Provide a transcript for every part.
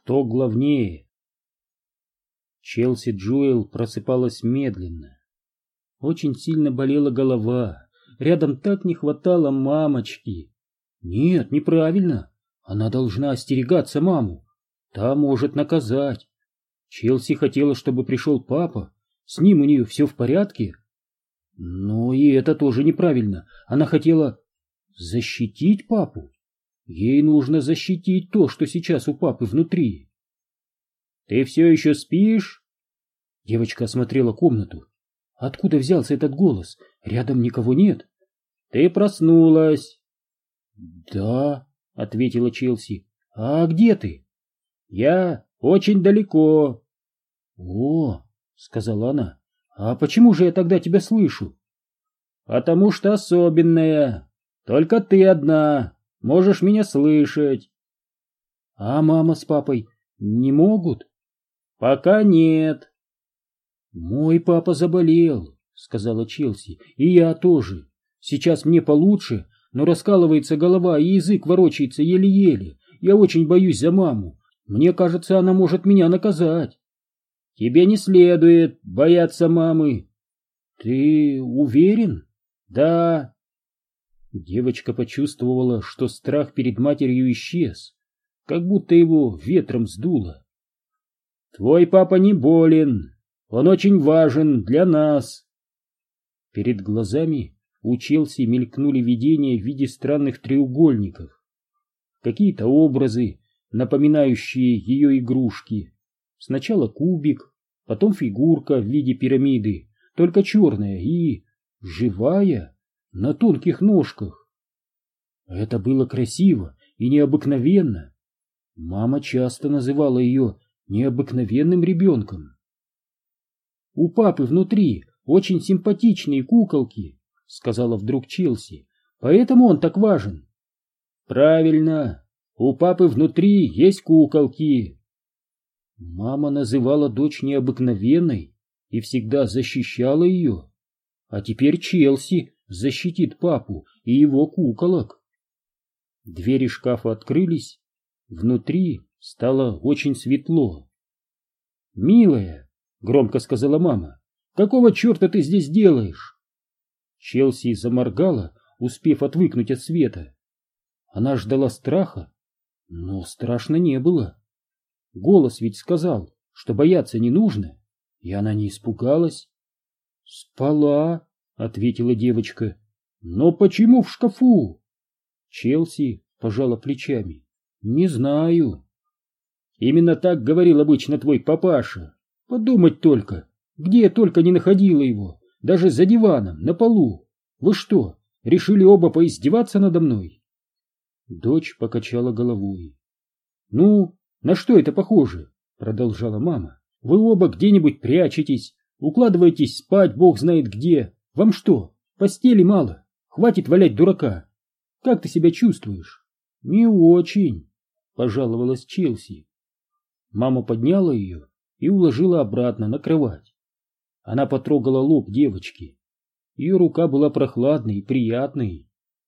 Кто главнее? Челси Джоэл просыпалась медленно. Очень сильно болела голова. Рядом так не хватало мамочки. Нет, неправильно. Она должна остерегаться маму. Та может наказать. Челси хотела, чтобы пришел папа. С ним у нее все в порядке. Но и это тоже неправильно. Она хотела защитить папу. Ей нужно защитить то, что сейчас у папы внутри. «Ты все еще спишь?» Девочка осмотрела комнату. Откуда взялся этот голос? Рядом никого нет. «Ты проснулась?» «Да», — ответила Челси. «А где ты?» «Я очень далеко». «О», — сказала она, — «а почему же я тогда тебя слышу?» «Потому что особенная. Только ты одна можешь меня слышать». «А мама с папой не могут?» «Пока нет». «Мой папа заболел», — сказала Челси, — «и я тоже. Сейчас мне получше, но раскалывается голова, и язык ворочается еле-еле. Я очень боюсь за маму. Мне кажется, она может меня наказать». «Тебе не следует бояться мамы». «Ты уверен?» «Да». Девочка почувствовала, что страх перед матерью исчез, как будто его ветром сдуло. «Твой папа не болен. Он очень важен для нас». Перед глазами у Челси мелькнули видения в виде странных треугольников. Какие-то образы, напоминающие ее игрушки. Сначала кубик, потом фигурка в виде пирамиды, только черная и живая, на тонких ножках. Это было красиво и необыкновенно. Мама часто называла ее необыкновенным ребенком. «У папы внутри очень симпатичные куколки», — сказала вдруг Челси, — «поэтому он так важен». «Правильно, у папы внутри есть куколки». Мама называла дочь необыкновенной и всегда защищала ее. А теперь Челси защитит папу и его куколок. Двери шкафа открылись. Внутри стало очень светло. «Милая», — громко сказала мама, — «какого черта ты здесь делаешь?» Челси заморгала, успев отвыкнуть от света. Она ждала страха, но страшно не было. Голос ведь сказал, что бояться не нужно, и она не испугалась. «Спала», — ответила девочка. «Но почему в шкафу?» Челси пожала плечами. «Не знаю». «Именно так говорил обычно твой папаша. Подумать только, где я только не находила его, даже за диваном, на полу. Вы что, решили оба поиздеваться надо мной?» Дочь покачала головой. «Ну, на что это похоже?» — продолжала мама. «Вы оба где-нибудь прячетесь, укладываетесь спать бог знает где. Вам что, постели мало? Хватит валять дурака. Как ты себя чувствуешь?» «Не очень», — пожаловалась Челси. Мама подняла ее и уложила обратно на кровать. Она потрогала лоб девочки. Ее рука была прохладной и приятной.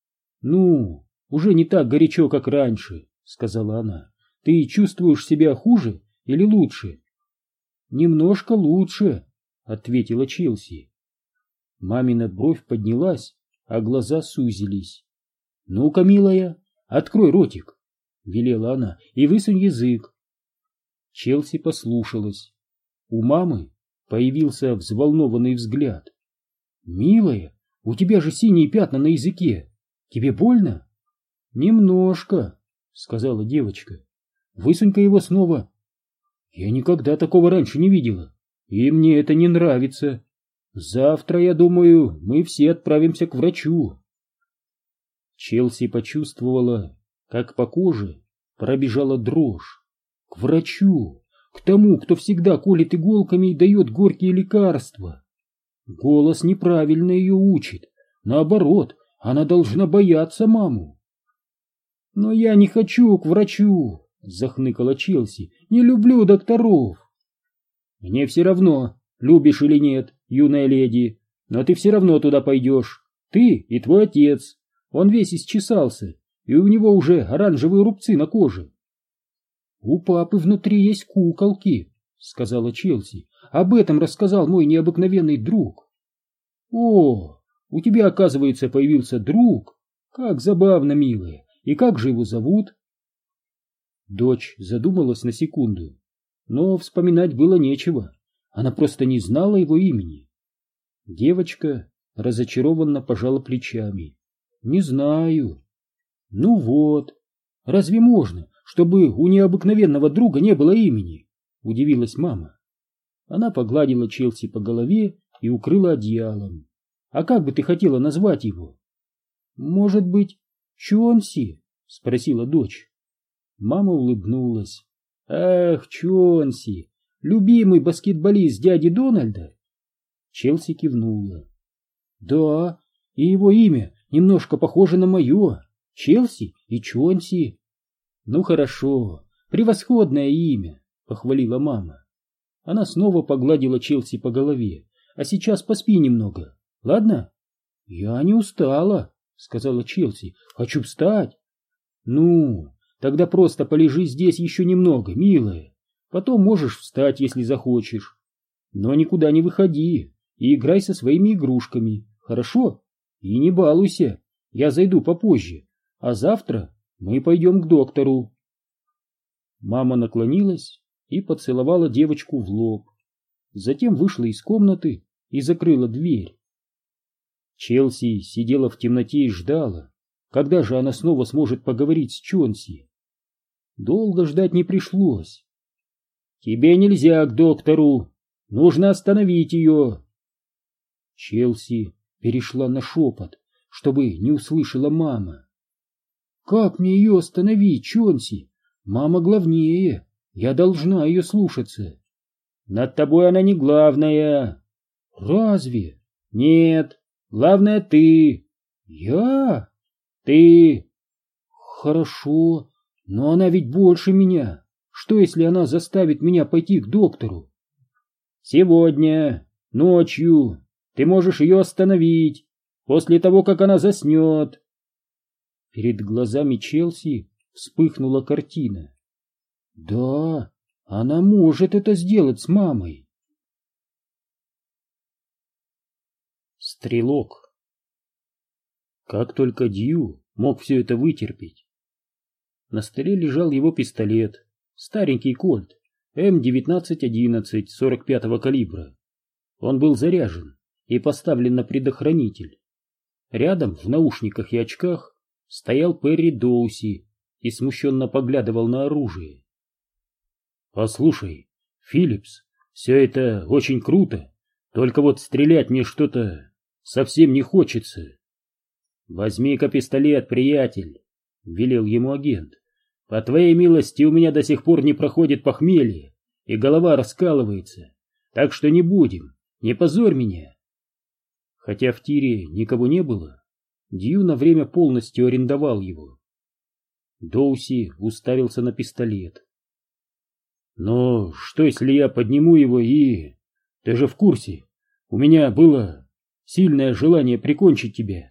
«Ну, уже не так горячо, как раньше», — сказала она. «Ты чувствуешь себя хуже или лучше?» «Немножко лучше», — ответила Челси. Мамина бровь поднялась, а глаза сузились. «Ну-ка, милая, открой ротик», — велела она, — «и высунь язык». Челси послушалась. У мамы появился взволнованный взгляд. «Милая, у тебя же синие пятна на языке. Тебе больно?» «Немножко», — сказала девочка. «Высунь-ка его снова». «Я никогда такого раньше не видела, и мне это не нравится. Завтра, я думаю, мы все отправимся к врачу». Челси почувствовала, как по коже пробежала дрожь. К врачу, к тому, кто всегда колет иголками и дает горькие лекарства. Голос неправильно ее учит. Наоборот, она должна бояться маму. «Но я не хочу к врачу», — захныкала Челси. «Не люблю докторов». «Мне все равно, любишь или нет, юная леди, но ты все равно туда пойдешь. Ты и твой отец. Он весь исчесался, и у него уже оранжевые рубцы на коже». У папы внутри есть куколки, сказала Челси. Об этом рассказал мой необыкновенный друг. О, у тебя, оказывается, появился друг. Как забавно, милая. И как же его зовут? Дочь задумалась на секунду, но вспоминать было нечего. Она просто не знала его имени. Девочка разочарованно пожала плечами. Не знаю. Ну вот. Разве можно, чтобы у необыкновенного друга не было имени? Удивилась мама. Она погладила Челси по голове и укрыла одеялом. А как бы ты хотела назвать его? Может быть, Чонси? Спросила дочь. Мама улыбнулась. Ах, Чонси, любимый баскетболист дяди Дональда? Челси кивнула. Да, и его имя немножко похоже на мое. Челси и Чонси. Ну хорошо, превосходное имя, похвалила мама. Она снова погладила Челси по голове. А сейчас поспи немного, ладно? Я не устала, сказала Челси. Хочу встать. Ну, тогда просто полежи здесь еще немного, милая. Потом можешь встать, если захочешь. Но никуда не выходи и играй со своими игрушками, хорошо? И не балуйся, я зайду попозже, а завтра мы пойдем к доктору. Мама наклонилась и поцеловала девочку в лоб. Затем вышла из комнаты и закрыла дверь. Челси сидела в темноте и ждала, когда же она снова сможет поговорить с Чонси. Долго ждать не пришлось. «Тебе нельзя к доктору, нужно остановить ее». Челси перешла на шепот, чтобы не услышала мама. «Как мне ее остановить, Чонси? Мама главнее, я должна ее слушаться». «Над тобой она не главная». «Разве?» «Нет, главное ты». «Я?» «Ты». «Хорошо, но она ведь больше меня. Что, если она заставит меня пойти к доктору?» «Сегодня, ночью, ты можешь ее остановить, после того, как она заснет». Перед глазами Челси вспыхнула картина. «Да, она может это сделать с мамой». Стрелок. Как только Дью мог все это вытерпеть. На столе лежал его пистолет, старенький кольт М1911 45-го калибра. Он был заряжен и поставлен на предохранитель. Рядом, в наушниках и очках, стоял Перри Доуси и смущенно поглядывал на оружие. «Послушай, Филлипс, все это очень круто, только вот стрелять мне что-то совсем не хочется». «Возьми-ка пистолет, приятель», — велел ему агент. «По твоей милости у меня до сих пор не проходит похмелье, и голова раскалывается, так что не будем, не позорь меня». Хотя в тире никого не было, Дью на время полностью арендовал его. Доуси уставился на пистолет. «Но что, если я подниму его и... Ты же в курсе, у меня было сильное желание прикончить тебя».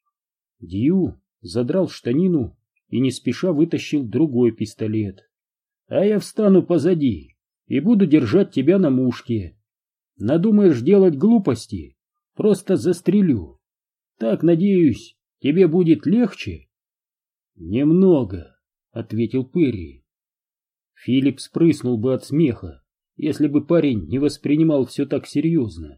Дью задрал штанину и не спеша вытащил другой пистолет. «А я встану позади и буду держать тебя на мушке. Надумаешь делать глупости, просто застрелю. Так, надеюсь, тебе будет легче?» «Немного», — ответил Перри. Филипп спрыснул бы от смеха, если бы парень не воспринимал все так серьезно.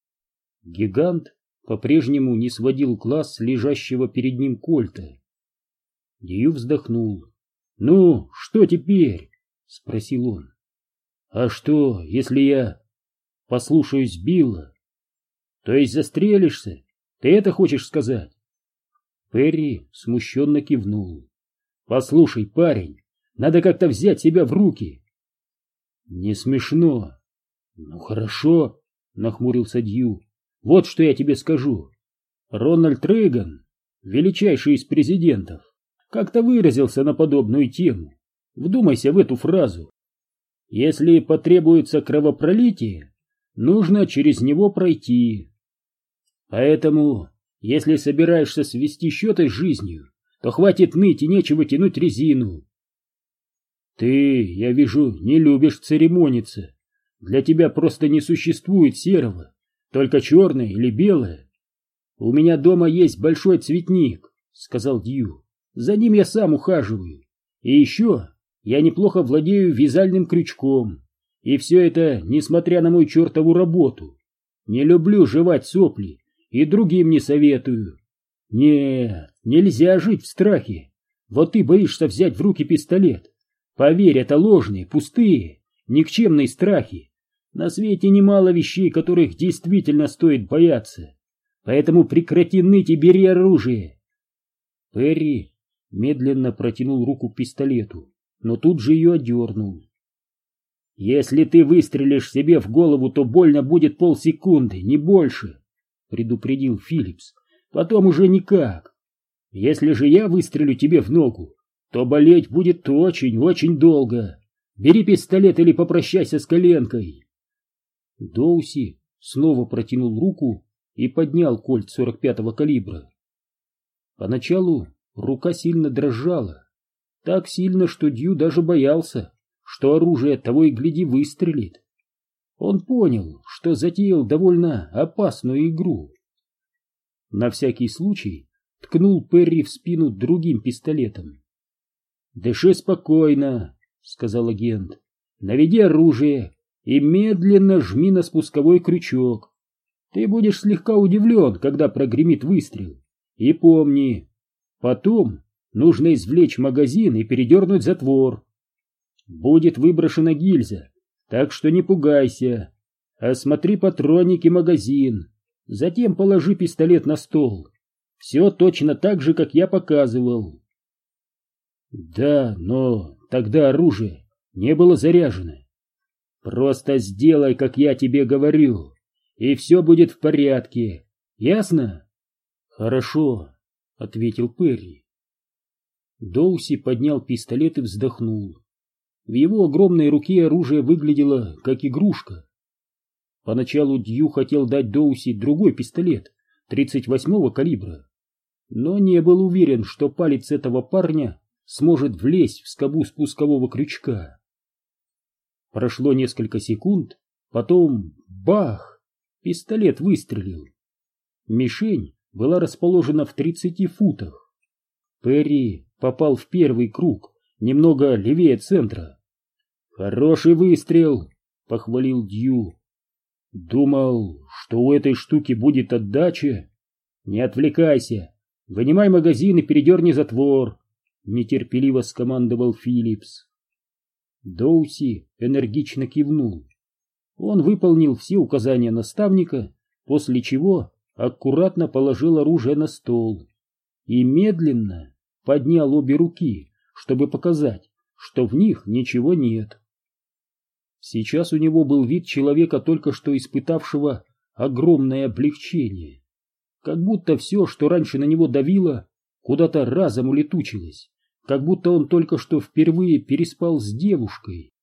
Гигант по-прежнему не сводил глаз с лежащего перед ним кольта. Дью вздохнул. «Ну, что теперь?» — спросил он. «А что, если я послушаюсь Билла?» «То есть застрелишься? Ты это хочешь сказать?» Перри смущенно кивнул. «Послушай, парень, надо как-то взять себя в руки». «Не смешно». «Ну хорошо», — нахмурился Дью. «Вот что я тебе скажу. Рональд Рейган, величайший из президентов, как-то выразился на подобную тему. Вдумайся в эту фразу. Если потребуется кровопролитие, нужно через него пройти. Поэтому, если собираешься свести счеты с жизнью, то хватит ныть и нечего тянуть резину». Ты, я вижу, не любишь церемониться. Для тебя просто не существует серого, только черное или белое. У меня дома есть большой цветник, сказал Дью. За ним я сам ухаживаю. И еще я неплохо владею вязальным крючком. И все это, несмотря на мою чертову работу. Не люблю жевать сопли и другим не советую. Нет, нельзя жить в страхе. Вот ты боишься взять в руки пистолет. Поверь, это ложные, пустые, никчемные страхи. На свете немало вещей, которых действительно стоит бояться. Поэтому прекрати ныть и бери оружие. Перри медленно протянул руку к пистолету, но тут же ее одернул. «Если ты выстрелишь себе в голову, то больно будет полсекунды, не больше», — предупредил Филлипс. «Потом уже никак. Если же я выстрелю тебе в ногу, то болеть будет очень-очень долго. Бери пистолет или попрощайся с коленкой». Доуси снова протянул руку и поднял кольт 45-го калибра. Поначалу рука сильно дрожала, так сильно, что Дью даже боялся, что оружие того и гляди выстрелит. Он понял, что затеял довольно опасную игру. На всякий случай ткнул Перри в спину другим пистолетом. «Дыши спокойно», — сказал агент. «Наведи оружие и медленно жми на спусковой крючок. Ты будешь слегка удивлен, когда прогремит выстрел. И помни, потом нужно извлечь магазин и передернуть затвор. Будет выброшена гильза, так что не пугайся. Осмотри патронник и магазин. Затем положи пистолет на стол. Все точно так же, как я показывал». «Да, но тогда оружие не было заряжено». «Просто сделай, как я тебе говорю, и все будет в порядке. Ясно?» «Хорошо», — ответил Перри. Доуси поднял пистолет и вздохнул. В его огромной руке оружие выглядело как игрушка. Поначалу Дью хотел дать Доуси другой пистолет 38-го калибра, но не был уверен, что палец этого парня сможет влезть в скобу спускового крючка. Прошло несколько секунд, потом бах! Пистолет выстрелил. Мишень была расположена в 30 футах. Перри попал в первый круг, немного левее центра. «Хороший выстрел», — похвалил Дью. «Думал, что у этой штуки будет отдача». «Не отвлекайся, вынимай магазин и передерни затвор», — нетерпеливо скомандовал Филлипс. Доуси энергично кивнул. Он выполнил все указания наставника, после чего аккуратно положил оружие на стол и медленно поднял обе руки, чтобы показать, что в них ничего нет. Сейчас у него был вид человека, только что испытавшего огромное облегчение, как будто все, что раньше на него давило, куда-то разом улетучилось, как будто он только что впервые переспал с девушкой.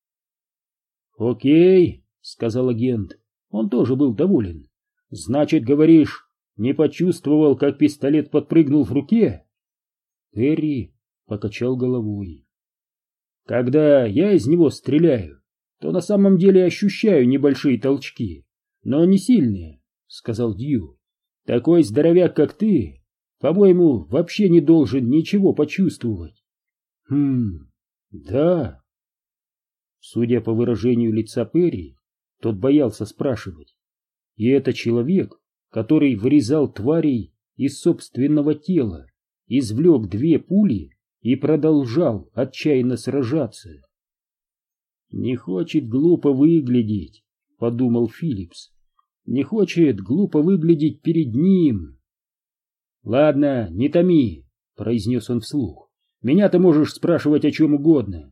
«Окей», — сказал агент, он тоже был доволен. «Значит, говоришь, не почувствовал, как пистолет подпрыгнул в руке?» Перри покачал головой. «Когда я из него стреляю, то на самом деле ощущаю небольшие толчки, но не сильные», — сказал Дью. «Такой здоровяк, как ты, по-моему, вообще не должен ничего почувствовать». Да. Судя по выражению лица Перри, тот боялся спрашивать. И это человек, который вырезал тварей из собственного тела, извлек 2 пули и продолжал отчаянно сражаться. «Не хочет глупо выглядеть», — подумал Филлипс. «Не хочет глупо выглядеть перед ним». «Ладно, не томи», — произнес он вслух. «Меня ты можешь спрашивать о чем угодно».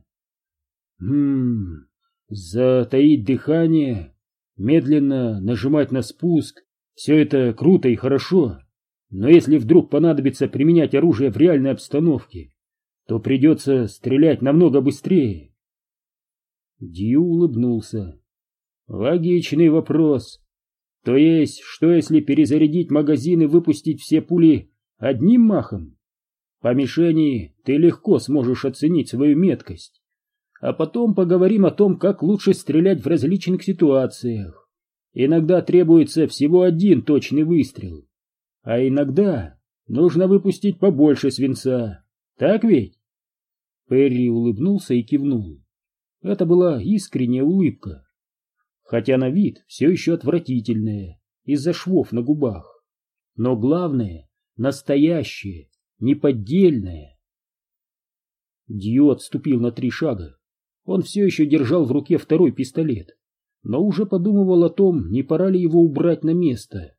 Затаить дыхание, медленно нажимать на спуск — все это круто и хорошо, но если вдруг понадобится применять оружие в реальной обстановке, то придется стрелять намного быстрее». Дью улыбнулся. «Логичный вопрос. То есть, что если перезарядить магазин и выпустить все пули одним махом? По мишени ты легко сможешь оценить свою меткость. а потом поговорим о том, как лучше стрелять в различных ситуациях. Иногда требуется всего один точный выстрел, а иногда нужно выпустить побольше свинца. Так ведь?» Перри улыбнулся и кивнул. Это была искренняя улыбка, хотя на вид все еще отвратительная из-за швов на губах. Но главное — настоящее, неподдельное. Дью отступил на 3 шага. Он все еще держал в руке второй пистолет, но уже подумывал о том, не пора ли его убрать на место.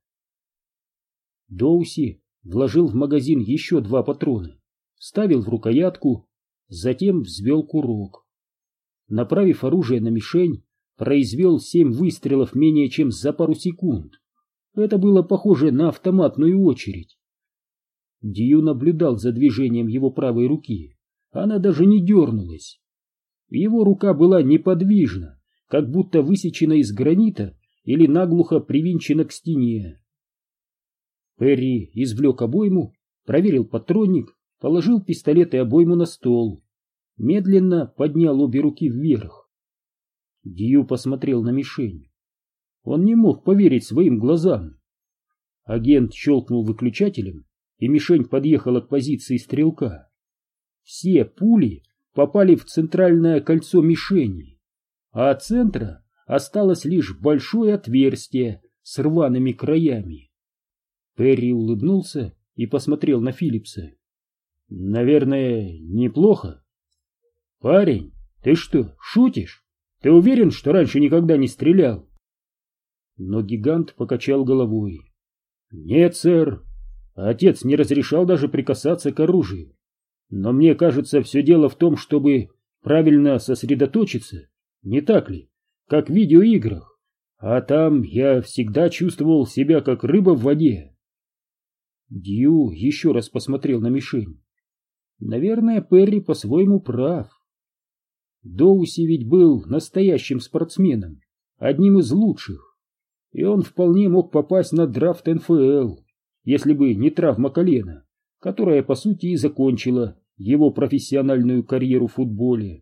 Доуси вложил в магазин еще 2 патрона, вставил в рукоятку, затем взвел курок. Направив оружие на мишень, произвел 7 выстрелов менее чем за пару секунд. Это было похоже на автоматную очередь. Дью наблюдал за движением его правой руки. Она даже не дернулась. Его рука была неподвижна, как будто высечена из гранита или наглухо привинчена к стене. Перри извлек обойму, проверил патронник, положил пистолет и обойму на стол. Медленно поднял обе руки вверх. Дью посмотрел на мишень. Он не мог поверить своим глазам. Агент щелкнул выключателем, и мишень подъехала к позиции стрелка. Все пули попали в центральное кольцо мишени, а от центра осталось лишь большое отверстие с рваными краями. Перри улыбнулся и посмотрел на Филлипса. «Наверное, неплохо?» «Парень, ты что, шутишь? Ты уверен, что раньше никогда не стрелял?» Но гигант покачал головой. «Нет, сэр. Отец не разрешал даже прикасаться к оружию. Но мне кажется, все дело в том, чтобы правильно сосредоточиться, не так ли, как в видеоиграх. А там я всегда чувствовал себя как рыба в воде». Дью еще раз посмотрел на мишень. Наверное, Перри по-своему прав. Доуси ведь был настоящим спортсменом, одним из лучших, и он вполне мог попасть на драфт НФЛ, если бы не травма колена, которая, по сути, и закончила его профессиональную карьеру в футболе.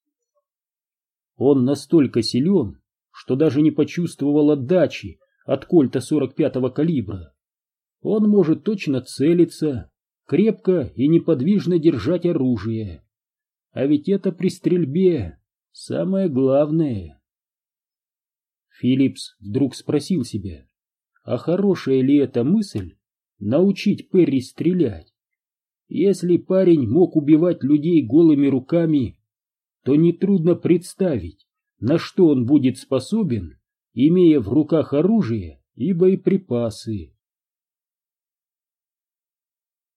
Он настолько силен, что даже не почувствовал отдачи от кольта 45-го калибра. Он может точно целиться, крепко и неподвижно держать оружие. А ведь это при стрельбе самое главное. Филлипс вдруг спросил себя, а хорошая ли это мысль научить Перри стрелять? Если парень мог убивать людей голыми руками, то нетрудно представить, на что он будет способен, имея в руках оружие и боеприпасы.